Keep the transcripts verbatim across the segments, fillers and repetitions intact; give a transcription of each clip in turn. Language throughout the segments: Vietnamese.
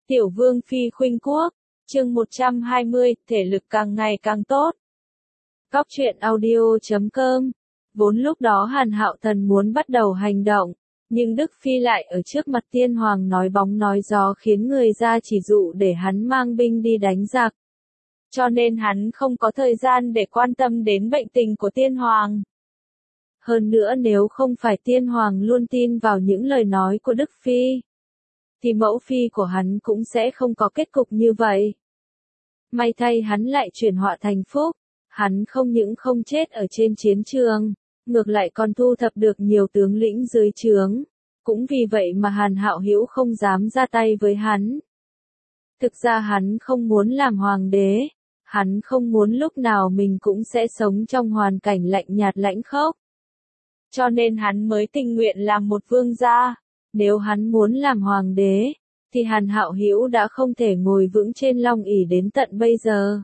Tiểu Vương Phi khuynh quốc, chương một trăm hai mươi, thể lực càng ngày càng tốt. Góc truyện audio chấm com. Vốn lúc đó Hàn Hạo Thần muốn bắt đầu hành động, nhưng Đức Phi lại ở trước mặt Tiên Hoàng nói bóng nói gió khiến người ra chỉ dụ để hắn mang binh đi đánh giặc. Cho nên hắn không có thời gian để quan tâm đến bệnh tình của Tiên Hoàng. Hơn nữa nếu không phải Tiên Hoàng luôn tin vào những lời nói của Đức Phi, thì mẫu phi của hắn cũng sẽ không có kết cục như vậy. May thay hắn lại chuyển họa thành phúc, hắn không những không chết ở trên chiến trường, ngược lại còn thu thập được nhiều tướng lĩnh dưới trướng, cũng vì vậy mà Hàn Hạo Hữu không dám ra tay với hắn. Thực ra hắn không muốn làm hoàng đế, hắn không muốn lúc nào mình cũng sẽ sống trong hoàn cảnh lạnh nhạt lãnh khốc. Cho nên hắn mới tình nguyện làm một vương gia. Nếu hắn muốn làm hoàng đế, thì Hàn Hạo Hữu đã không thể ngồi vững trên long ỷ đến tận bây giờ.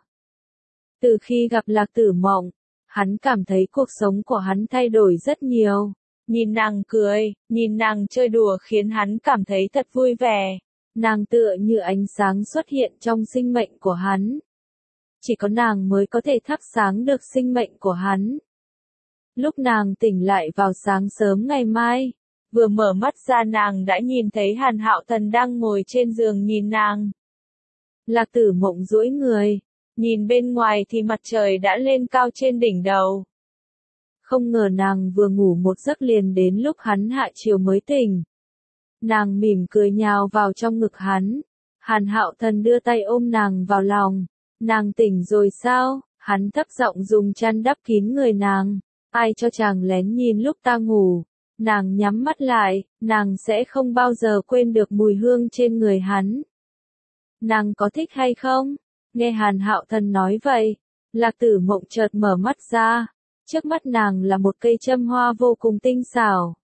Từ khi gặp Lạc Tử Mộng, hắn cảm thấy cuộc sống của hắn thay đổi rất nhiều. Nhìn nàng cười, nhìn nàng chơi đùa khiến hắn cảm thấy thật vui vẻ. Nàng tựa như ánh sáng xuất hiện trong sinh mệnh của hắn. Chỉ có nàng mới có thể thắp sáng được sinh mệnh của hắn. Lúc nàng tỉnh lại vào sáng sớm ngày mai, vừa mở mắt ra nàng đã nhìn thấy Hàn Hạo Thần đang ngồi trên giường nhìn nàng. Lạc Tử Mộng duỗi người, nhìn bên ngoài thì mặt trời đã lên cao trên đỉnh đầu. Không ngờ nàng vừa ngủ một giấc liền đến lúc hắn hạ chiều mới tỉnh. Nàng mỉm cười nhào vào trong ngực hắn. Hàn Hạo Thần đưa tay ôm nàng vào lòng. Nàng tỉnh rồi sao? Hắn thấp giọng dùng chăn đắp kín người nàng. Ai cho chàng lén nhìn lúc ta ngủ? Nàng nhắm mắt lại, nàng sẽ không bao giờ quên được mùi hương trên người hắn. Nàng có thích hay không? Nghe Hàn Hạo Thần nói vậy, Lạc Tử Mộng chợt mở mắt ra, trước mắt nàng là một cây châm hoa vô cùng tinh xảo.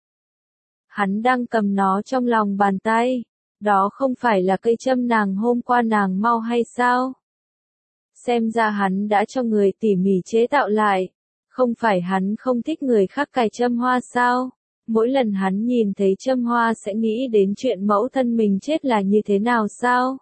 Hắn đang cầm nó trong lòng bàn tay, đó không phải là cây châm nàng hôm qua nàng mau hay sao? Xem ra hắn đã cho người tỉ mỉ chế tạo lại, không phải hắn không thích người khác cài châm hoa sao? Mỗi lần hắn nhìn thấy châm hoa sẽ nghĩ đến chuyện mẫu thân mình chết là như thế nào sao?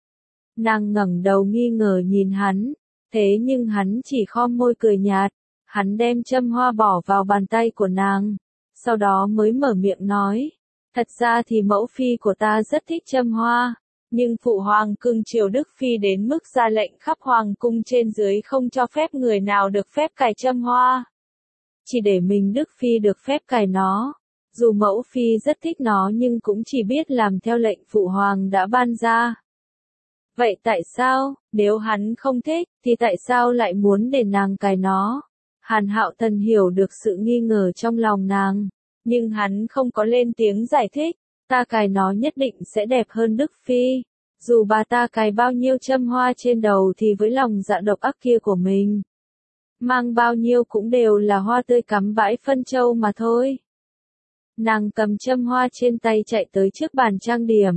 Nàng ngẩng đầu nghi ngờ nhìn hắn, thế nhưng hắn chỉ khom môi cười nhạt, hắn đem châm hoa bỏ vào bàn tay của nàng, sau đó mới mở miệng nói, thật ra thì mẫu phi của ta rất thích châm hoa, nhưng phụ hoàng cưng chiều Đức Phi đến mức ra lệnh khắp hoàng cung trên dưới không cho phép người nào được phép cài châm hoa. Chỉ để mình Đức Phi được phép cài nó. Dù mẫu phi rất thích nó nhưng cũng chỉ biết làm theo lệnh phụ hoàng đã ban ra. Vậy tại sao, nếu hắn không thích, thì tại sao lại muốn để nàng cài nó? Hàn Hạo Thần hiểu được sự nghi ngờ trong lòng nàng, nhưng hắn không có lên tiếng giải thích, ta cài nó nhất định sẽ đẹp hơn Đức Phi. Dù bà ta cài bao nhiêu châm hoa trên đầu thì với lòng dạ độc ác kia của mình, mang bao nhiêu cũng đều là hoa tươi cắm bãi phân châu mà thôi. Nàng cầm châm hoa trên tay chạy tới trước bàn trang điểm.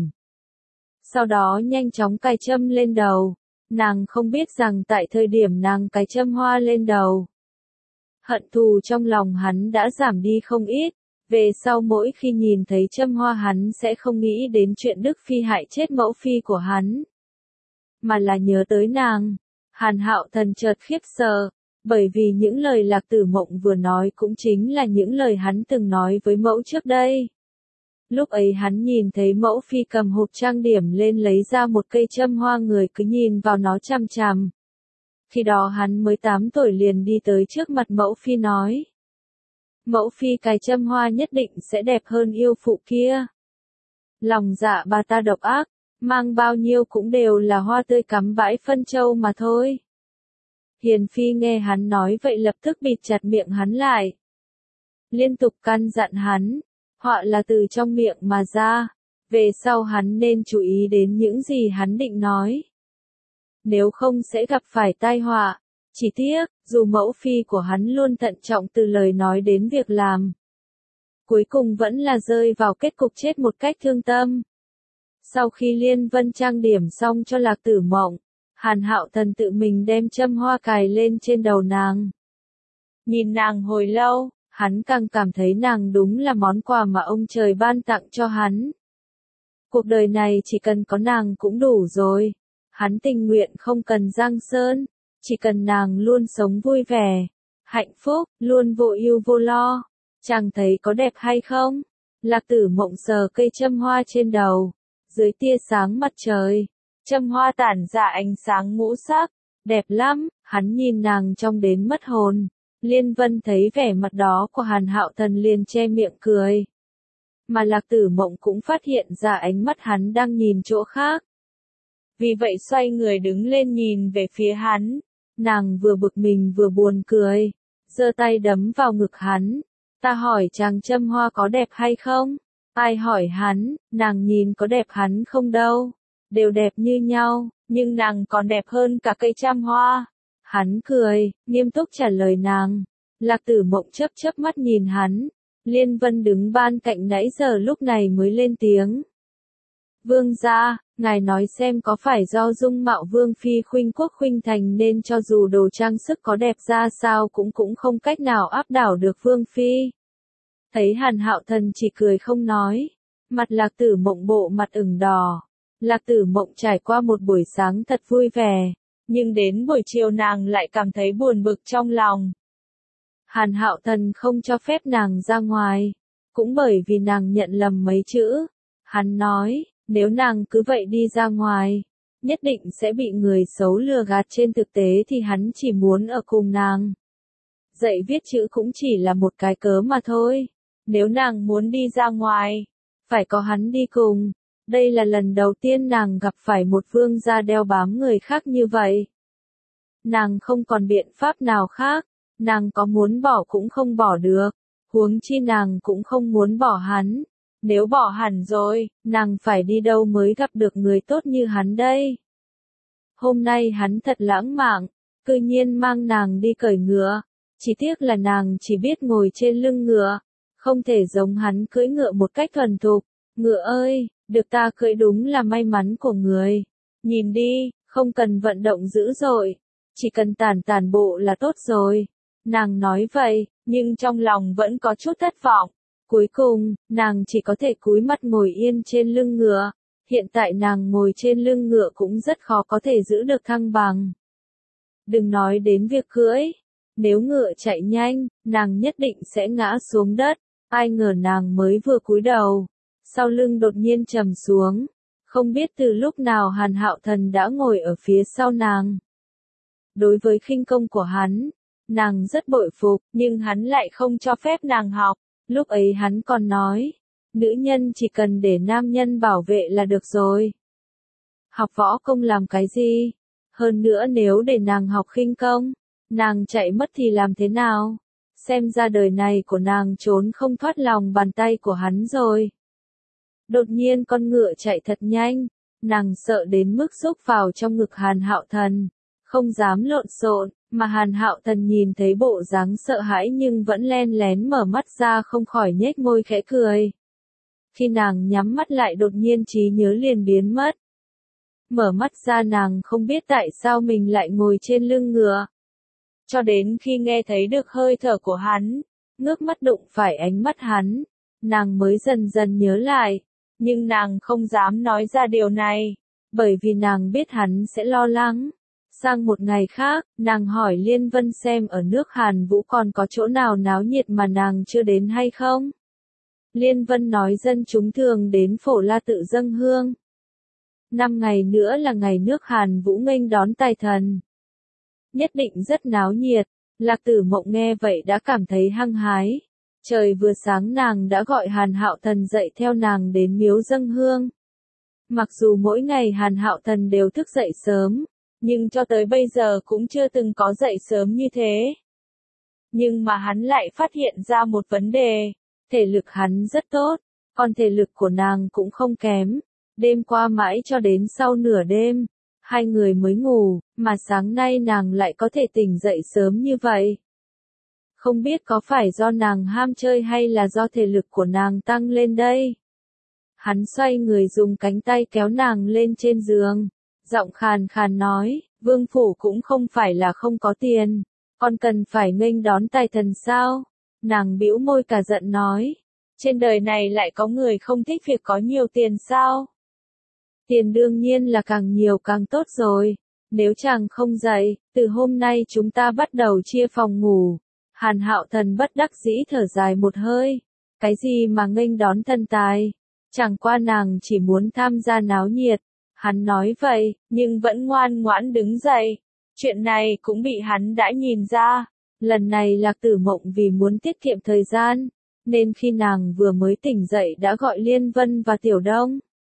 Sau đó nhanh chóng cài châm lên đầu. Nàng không biết rằng tại thời điểm nàng cài châm hoa lên đầu, hận thù trong lòng hắn đã giảm đi không ít. Về sau mỗi khi nhìn thấy châm hoa hắn sẽ không nghĩ đến chuyện Đức Phi hại chết mẫu phi của hắn, mà là nhớ tới nàng. Hàn Hạo Thần chợt khiếp sợ. Bởi vì những lời Lạc Tử Mộng vừa nói cũng chính là những lời hắn từng nói với mẫu trước đây. Lúc ấy hắn nhìn thấy mẫu phi cầm hộp trang điểm lên lấy ra một cây châm hoa, người cứ nhìn vào nó chằm chằm. Khi đó hắn mới tám tuổi liền đi tới trước mặt mẫu phi nói. Mẫu phi cài châm hoa nhất định sẽ đẹp hơn yêu phụ kia. Lòng dạ bà ta độc ác, mang bao nhiêu cũng đều là hoa tươi cắm bãi phân châu mà thôi. Hiền Phi nghe hắn nói vậy lập tức bịt chặt miệng hắn lại. Liên tục căn dặn hắn, họa là từ trong miệng mà ra, về sau hắn nên chú ý đến những gì hắn định nói. Nếu không sẽ gặp phải tai họa, chỉ tiếc, dù mẫu phi của hắn luôn thận trọng từ lời nói đến việc làm. Cuối cùng vẫn là rơi vào kết cục chết một cách thương tâm. Sau khi Liên Vân trang điểm xong cho Lạc Tử Mộng, Hàn Hạo Thần tự mình đem châm hoa cài lên trên đầu nàng. Nhìn nàng hồi lâu, hắn càng cảm thấy nàng đúng là món quà mà ông trời ban tặng cho hắn. Cuộc đời này chỉ cần có nàng cũng đủ rồi. Hắn tình nguyện không cần Giang Sơn, chỉ cần nàng luôn sống vui vẻ, hạnh phúc, luôn vô ưu vô lo. Chàng thấy có đẹp hay không? Lạc Tử Mộng sờ cây châm hoa trên đầu, dưới tia sáng mặt trời, châm hoa tản ra ánh sáng ngũ sắc, đẹp lắm. Hắn nhìn nàng trong đến mất hồn. Liên Vân thấy vẻ mặt đó của Hàn Hạo Thần liền che miệng cười. Mà Lạc Tử Mộng cũng phát hiện ra ánh mắt hắn đang nhìn chỗ khác. Vì vậy xoay người đứng lên nhìn về phía hắn. Nàng vừa bực mình vừa buồn cười, giơ tay đấm vào ngực hắn. Ta hỏi chàng châm hoa có đẹp hay không? Ai hỏi hắn, nàng nhìn có đẹp hắn không đâu. Đều đẹp như nhau, nhưng nàng còn đẹp hơn cả cây châm hoa. Hắn cười, nghiêm túc trả lời nàng. Lạc Tử Mộng chớp chớp mắt nhìn hắn. Liên Vân đứng ban cạnh nãy giờ lúc này mới lên tiếng. Vương gia, ngài nói xem có phải do dung mạo Vương Phi khuynh quốc khuynh thành nên cho dù đồ trang sức có đẹp ra sao cũng cũng không cách nào áp đảo được Vương Phi. Thấy Hàn Hạo Thần chỉ cười không nói. Mặt Lạc Tử Mộng bộ mặt ửng đỏ. Lạc Tử Mộng trải qua một buổi sáng thật vui vẻ. Nhưng đến buổi chiều nàng lại cảm thấy buồn bực trong lòng. Hàn Hạo Thần không cho phép nàng ra ngoài. Cũng bởi vì nàng nhận lầm mấy chữ. Hắn nói, nếu nàng cứ vậy đi ra ngoài, nhất định sẽ bị người xấu lừa gạt. Trên thực tế thì hắn chỉ muốn ở cùng nàng. Dạy viết chữ cũng chỉ là một cái cớ mà thôi. Nếu nàng muốn đi ra ngoài, phải có hắn đi cùng. Đây là lần đầu tiên nàng gặp phải một vương gia đeo bám người khác như vậy. Nàng không còn biện pháp nào khác, nàng có muốn bỏ cũng không bỏ được, huống chi nàng cũng không muốn bỏ hắn. Nếu bỏ hẳn rồi, nàng phải đi đâu mới gặp được người tốt như hắn đây? Hôm nay hắn thật lãng mạn, cư nhiên mang nàng đi cởi ngựa, chỉ tiếc là nàng chỉ biết ngồi trên lưng ngựa, không thể giống hắn cưỡi ngựa một cách thuần thục. Ngựa ơi, được ta cưỡi đúng là may mắn của người. Nhìn đi, không cần vận động dữ dội, chỉ cần tản tản bộ là tốt rồi. Nàng nói vậy, nhưng trong lòng vẫn có chút thất vọng. Cuối cùng, nàng chỉ có thể cúi mặt ngồi yên trên lưng ngựa. Hiện tại nàng ngồi trên lưng ngựa cũng rất khó có thể giữ được thăng bằng. Đừng nói đến việc cưỡi. Nếu ngựa chạy nhanh, nàng nhất định sẽ ngã xuống đất. Ai ngờ nàng mới vừa cúi đầu, sau lưng đột nhiên trầm xuống. Không biết từ lúc nào Hàn Hạo Thần đã ngồi ở phía sau nàng. Đối với khinh công của hắn, nàng rất bội phục, nhưng hắn lại không cho phép nàng học. Lúc ấy hắn còn nói, nữ nhân chỉ cần để nam nhân bảo vệ là được rồi. Học võ công làm cái gì? Hơn nữa nếu để nàng học khinh công, nàng chạy mất thì làm thế nào? Xem ra đời này của nàng trốn không thoát lòng bàn tay của hắn rồi. Đột nhiên con ngựa chạy thật nhanh, nàng sợ đến mức xúc vào trong ngực Hàn Hạo Thần, không dám lộn xộn, mà Hàn Hạo Thần nhìn thấy bộ dáng sợ hãi nhưng vẫn len lén mở mắt ra không khỏi nhếch môi khẽ cười. Khi nàng nhắm mắt lại đột nhiên trí nhớ liền biến mất. Mở mắt ra nàng không biết tại sao mình lại ngồi trên lưng ngựa. Cho đến khi nghe thấy được hơi thở của hắn, ngước mắt đụng phải ánh mắt hắn, nàng mới dần dần nhớ lại. Nhưng nàng không dám nói ra điều này, bởi vì nàng biết hắn sẽ lo lắng. Sang một ngày khác, nàng hỏi Liên Vân xem ở nước Hàn Vũ còn có chỗ nào náo nhiệt mà nàng chưa đến hay không. Liên Vân nói dân chúng thường đến Phổ La tự dâng hương. Năm ngày nữa là ngày nước Hàn Vũ nghênh đón tài thần. Nhất định rất náo nhiệt. Lạc Tử Mộng nghe vậy đã cảm thấy hăng hái. Trời vừa sáng nàng đã gọi Hàn Hạo Thần dậy theo nàng đến miếu dâng hương. Mặc dù mỗi ngày Hàn Hạo Thần đều thức dậy sớm, nhưng cho tới bây giờ cũng chưa từng có dậy sớm như thế. Nhưng mà hắn lại phát hiện ra một vấn đề, thể lực hắn rất tốt, còn thể lực của nàng cũng không kém. Đêm qua mãi cho đến sau nửa đêm, hai người mới ngủ, mà sáng nay nàng lại có thể tỉnh dậy sớm như vậy. Không biết có phải do nàng ham chơi hay là do thể lực của nàng tăng lên đây. Hắn xoay người dùng cánh tay kéo nàng lên trên giường, giọng khàn khàn nói, vương phủ cũng không phải là không có tiền, còn cần phải nghênh đón tài thần sao? Nàng bĩu môi cả giận nói, trên đời này lại có người không thích việc có nhiều tiền sao? tiền đương nhiên là càng nhiều càng tốt rồi. Nếu chàng không dậy, từ hôm nay chúng ta bắt đầu chia phòng ngủ. Hàn Hạo Thần bất đắc dĩ thở dài một hơi. Cái gì mà nghênh đón thần tài? Chẳng qua nàng chỉ muốn tham gia náo nhiệt. Hắn nói vậy, nhưng vẫn ngoan ngoãn đứng dậy. Chuyện này cũng bị hắn đã nhìn ra. Lần này Lạc Tử Mộng vì muốn tiết kiệm thời gian, nên khi nàng vừa mới tỉnh dậy đã gọi Liên Vân và Tiểu Đông.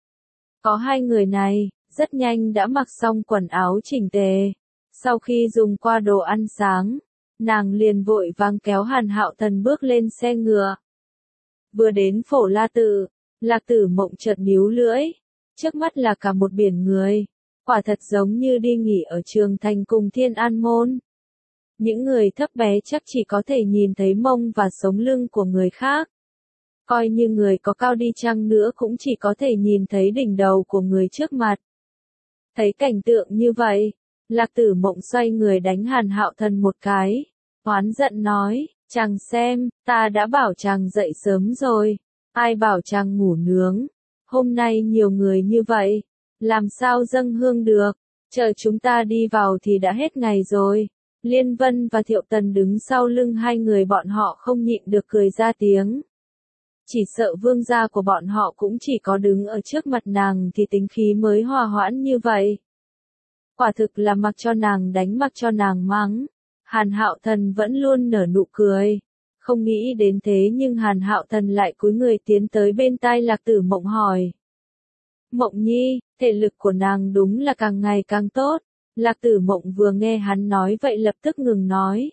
Có hai người này, rất nhanh đã mặc xong quần áo chỉnh tề. Sau khi dùng qua đồ ăn sáng, nàng liền vội vàng kéo Hàn Hạo Thần bước lên xe ngựa. Vừa đến Phổ La Tự, Lạc Tử Mộng chợt níu lưỡi, trước mắt là cả một biển người, quả thật giống như đi nghỉ ở Trường Thành cùng Thiên An Môn. Những người thấp bé chắc chỉ có thể nhìn thấy mông và sống lưng của người khác. Coi như người có cao đi chăng nữa cũng chỉ có thể nhìn thấy đỉnh đầu của người trước mặt. Thấy cảnh tượng như vậy, Lạc Tử Mộng xoay người đánh Hàn Hạo Thần một cái, oán giận nói, chàng xem, ta đã bảo chàng dậy sớm rồi, ai bảo chàng ngủ nướng, hôm nay nhiều người như vậy, làm sao dâng hương được, chờ chúng ta đi vào thì đã hết ngày rồi. Liên Vân và Thiệu Tần đứng sau lưng hai người bọn họ không nhịn được cười ra tiếng. Chỉ sợ vương gia của bọn họ cũng chỉ có đứng ở trước mặt nàng thì tính khí mới hòa hoãn như vậy. Quả thực là mặc cho nàng đánh mặc cho nàng mắng. Hàn Hạo Thần vẫn luôn nở nụ cười. Không nghĩ đến thế nhưng Hàn Hạo Thần lại cúi người tiến tới bên tai Lạc Tử Mộng hỏi. Mộng nhi, thể lực của nàng đúng là càng ngày càng tốt. Lạc Tử Mộng vừa nghe hắn nói vậy lập tức ngừng nói.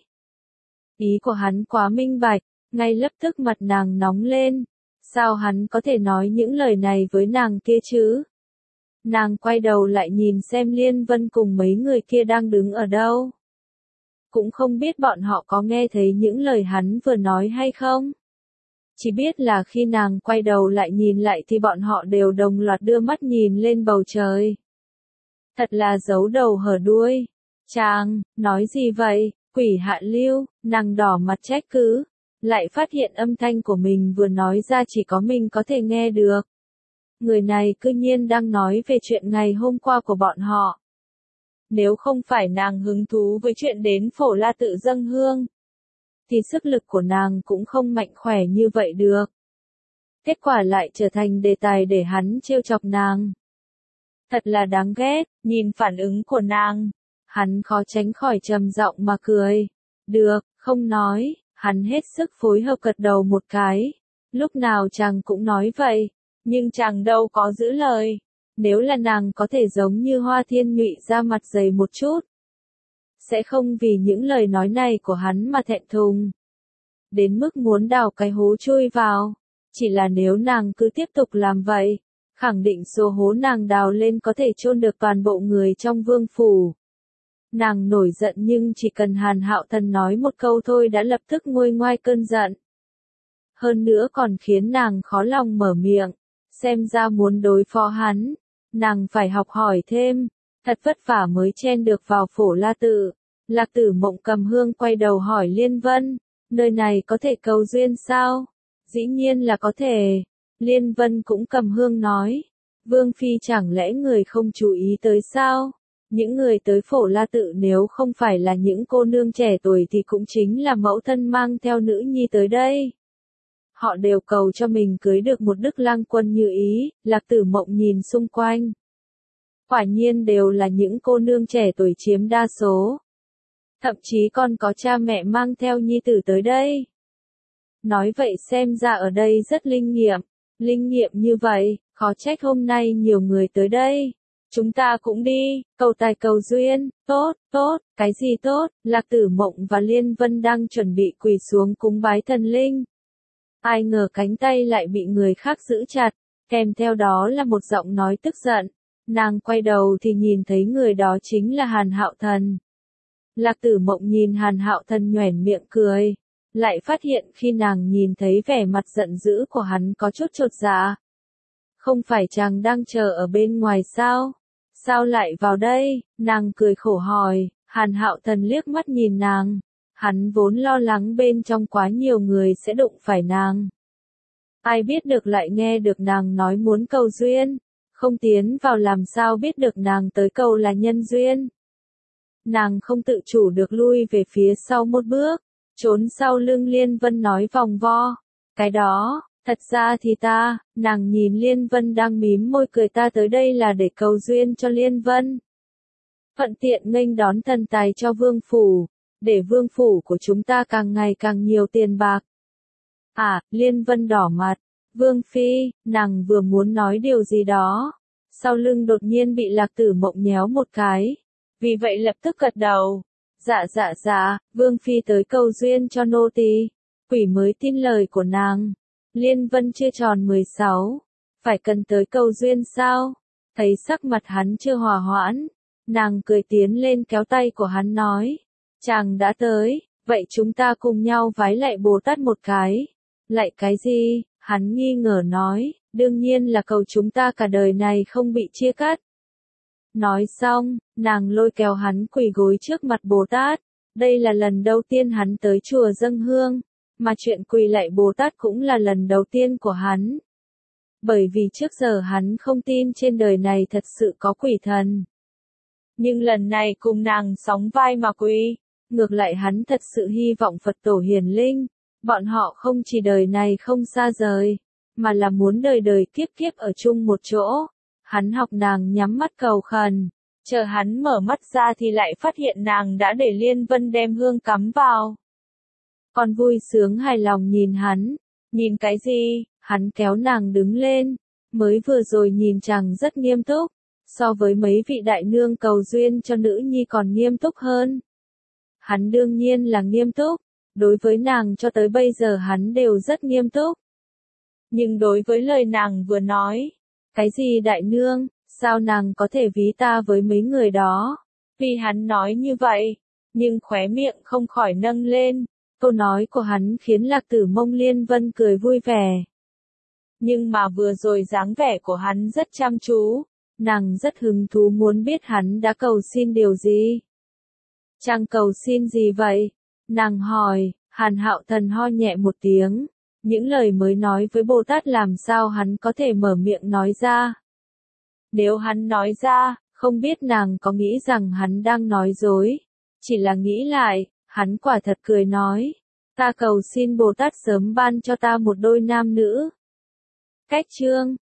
Ý của hắn quá minh bạch, ngay lập tức mặt nàng nóng lên. Sao hắn có thể nói những lời này với nàng kia chứ? Nàng quay đầu lại nhìn xem Liên Vân cùng mấy người kia đang đứng ở đâu. Cũng không biết bọn họ có nghe thấy những lời hắn vừa nói hay không. Chỉ biết là khi nàng quay đầu lại nhìn lại thì bọn họ đều đồng loạt đưa mắt nhìn lên bầu trời. Thật là giấu đầu hở đuôi. Chàng, nói gì vậy, quỷ hạ lưu, nàng đỏ mặt trách cứ. Lại phát hiện âm thanh của mình vừa nói ra chỉ có mình có thể nghe được. Người này cư nhiên đang nói về chuyện ngày hôm qua của bọn họ. Nếu không phải nàng hứng thú với chuyện đến Phổ La Tự dâng hương, thì sức lực của nàng cũng không mạnh khỏe như vậy được. Kết quả lại trở thành đề tài để hắn trêu chọc nàng. Thật là đáng ghét, nhìn phản ứng của nàng. Hắn khó tránh khỏi trầm giọng mà cười. Được, không nói, hắn hết sức phối hợp gật đầu một cái. Lúc nào chàng cũng nói vậy, nhưng chàng đâu có giữ lời. Nếu là nàng có thể giống như Hoa Thiên Nhụy ra mặt dày một chút, sẽ không vì những lời nói này của hắn mà thẹn thùng. Đến mức muốn đào cái hố chui vào. Chỉ là nếu nàng cứ tiếp tục làm vậy, khẳng định số hố nàng đào lên có thể chôn được toàn bộ người trong vương phủ. Nàng nổi giận nhưng chỉ cần Hàn Hạo Thần nói một câu thôi đã lập tức nguôi ngoai cơn giận. Hơn nữa còn khiến nàng khó lòng mở miệng, xem ra muốn đối phó hắn, nàng phải học hỏi thêm, thật vất vả mới chen được vào Phổ La Tự. Lạc Tử Mộng cầm hương quay đầu hỏi Liên Vân, nơi này có thể cầu duyên sao? Dĩ nhiên là có thể. Liên Vân cũng cầm hương nói, Vương Phi chẳng lẽ người không chú ý tới sao? Những người tới Phổ La Tự nếu không phải là những cô nương trẻ tuổi thì cũng chính là mẫu thân mang theo nữ nhi tới đây. Họ đều cầu cho mình cưới được một đức lang quân như ý. Lạc Tử Mộng nhìn xung quanh. Quả nhiên đều là những cô nương trẻ tuổi chiếm đa số. Thậm chí còn có cha mẹ mang theo nhi tử tới đây. Nói vậy xem ra ở đây rất linh nghiệm. Linh nghiệm như vậy, khó trách hôm nay nhiều người tới đây. Chúng ta cũng đi, cầu tài cầu duyên, tốt, tốt, cái gì tốt? Lạc Tử Mộng và Liên Vân đang chuẩn bị quỳ xuống cúng bái thần linh. Ai ngờ cánh tay lại bị người khác giữ chặt, kèm theo đó là một giọng nói tức giận. Nàng quay đầu thì nhìn thấy người đó chính là Hàn Hạo Thần. Lạc Tử Mộng nhìn Hàn Hạo Thần nhoẻn miệng cười, lại phát hiện khi nàng nhìn thấy vẻ mặt giận dữ của hắn có chút chột dạ. Không phải chàng đang chờ ở bên ngoài sao? Sao lại vào đây? Nàng cười khổ hỏi. Hàn Hạo Thần liếc mắt nhìn nàng. Hắn vốn lo lắng bên trong quá nhiều người sẽ đụng phải nàng. Ai biết được lại nghe được nàng nói muốn cầu duyên. không tiến vào làm sao biết được nàng tới cầu là nhân duyên. Nàng không tự chủ được lui về phía sau một bước, trốn sau lưng Liên Vân nói vòng vo. Cái đó, thật ra thì ta, nàng nhìn Liên Vân đang mím môi cười, ta tới đây là để cầu duyên cho Liên Vân. Thuận tiện nghênh đón thần tài cho vương phủ, để vương phủ của chúng ta càng ngày càng nhiều tiền bạc. À, Liên Vân đỏ mặt, Vương Phi, nàng vừa muốn nói điều gì đó, sau lưng đột nhiên bị Lạc Tử Mộng nhéo một cái, vì vậy lập tức gật đầu. Dạ dạ dạ, Vương Phi tới cầu duyên cho nô tỳ. Quỷ mới tin lời của nàng. Liên Vân chưa tròn mười sáu, phải cần tới cầu duyên sao? Thấy sắc mặt hắn chưa hòa hoãn, nàng cười tiến lên kéo tay của hắn nói, chàng đã tới, vậy chúng ta cùng nhau vái lạy Bồ Tát một cái. Lạy cái gì? Hắn nghi ngờ nói, đương nhiên là cầu chúng ta cả đời này không bị chia cắt. Nói xong, nàng lôi kéo hắn quỳ gối trước mặt Bồ Tát. Đây là lần đầu tiên hắn tới chùa dâng hương, mà chuyện quỳ lạy Bồ Tát cũng là lần đầu tiên của hắn. Bởi vì trước giờ hắn không tin trên đời này thật sự có quỷ thần. Nhưng lần này cùng nàng sóng vai mà quỳ, ngược lại hắn thật sự hy vọng Phật tổ hiển linh, bọn họ không chỉ đời này không xa rời, mà là muốn đời đời kiếp kiếp ở chung một chỗ. Hắn học nàng nhắm mắt cầu khẩn, chờ hắn mở mắt ra thì lại phát hiện nàng đã để Liên Vân đem hương cắm vào. Còn vui sướng hài lòng nhìn hắn, nhìn cái gì, hắn kéo nàng đứng lên, mới vừa rồi nhìn chàng rất nghiêm túc, so với mấy vị đại nương cầu duyên cho nữ nhi còn nghiêm túc hơn. Hắn đương nhiên là nghiêm túc, đối với nàng cho tới bây giờ hắn đều rất nghiêm túc. Nhưng đối với lời nàng vừa nói, cái gì đại nương, sao nàng có thể ví ta với mấy người đó? Vì hắn nói như vậy, nhưng khóe miệng không khỏi nâng lên, câu nói của hắn khiến Lạc Tử Mông Liên Vân cười vui vẻ. Nhưng mà vừa rồi dáng vẻ của hắn rất chăm chú, nàng rất hứng thú muốn biết hắn đã cầu xin điều gì. Chàng cầu xin gì vậy? Nàng hỏi. Hàn Hạo Thần ho nhẹ một tiếng, những lời mới nói với Bồ Tát làm sao hắn có thể mở miệng nói ra. Nếu hắn nói ra, không biết nàng có nghĩ rằng hắn đang nói dối. Chỉ là nghĩ lại, hắn quả thật cười nói, ta cầu xin Bồ Tát sớm ban cho ta một đôi nam nữ. Cách chương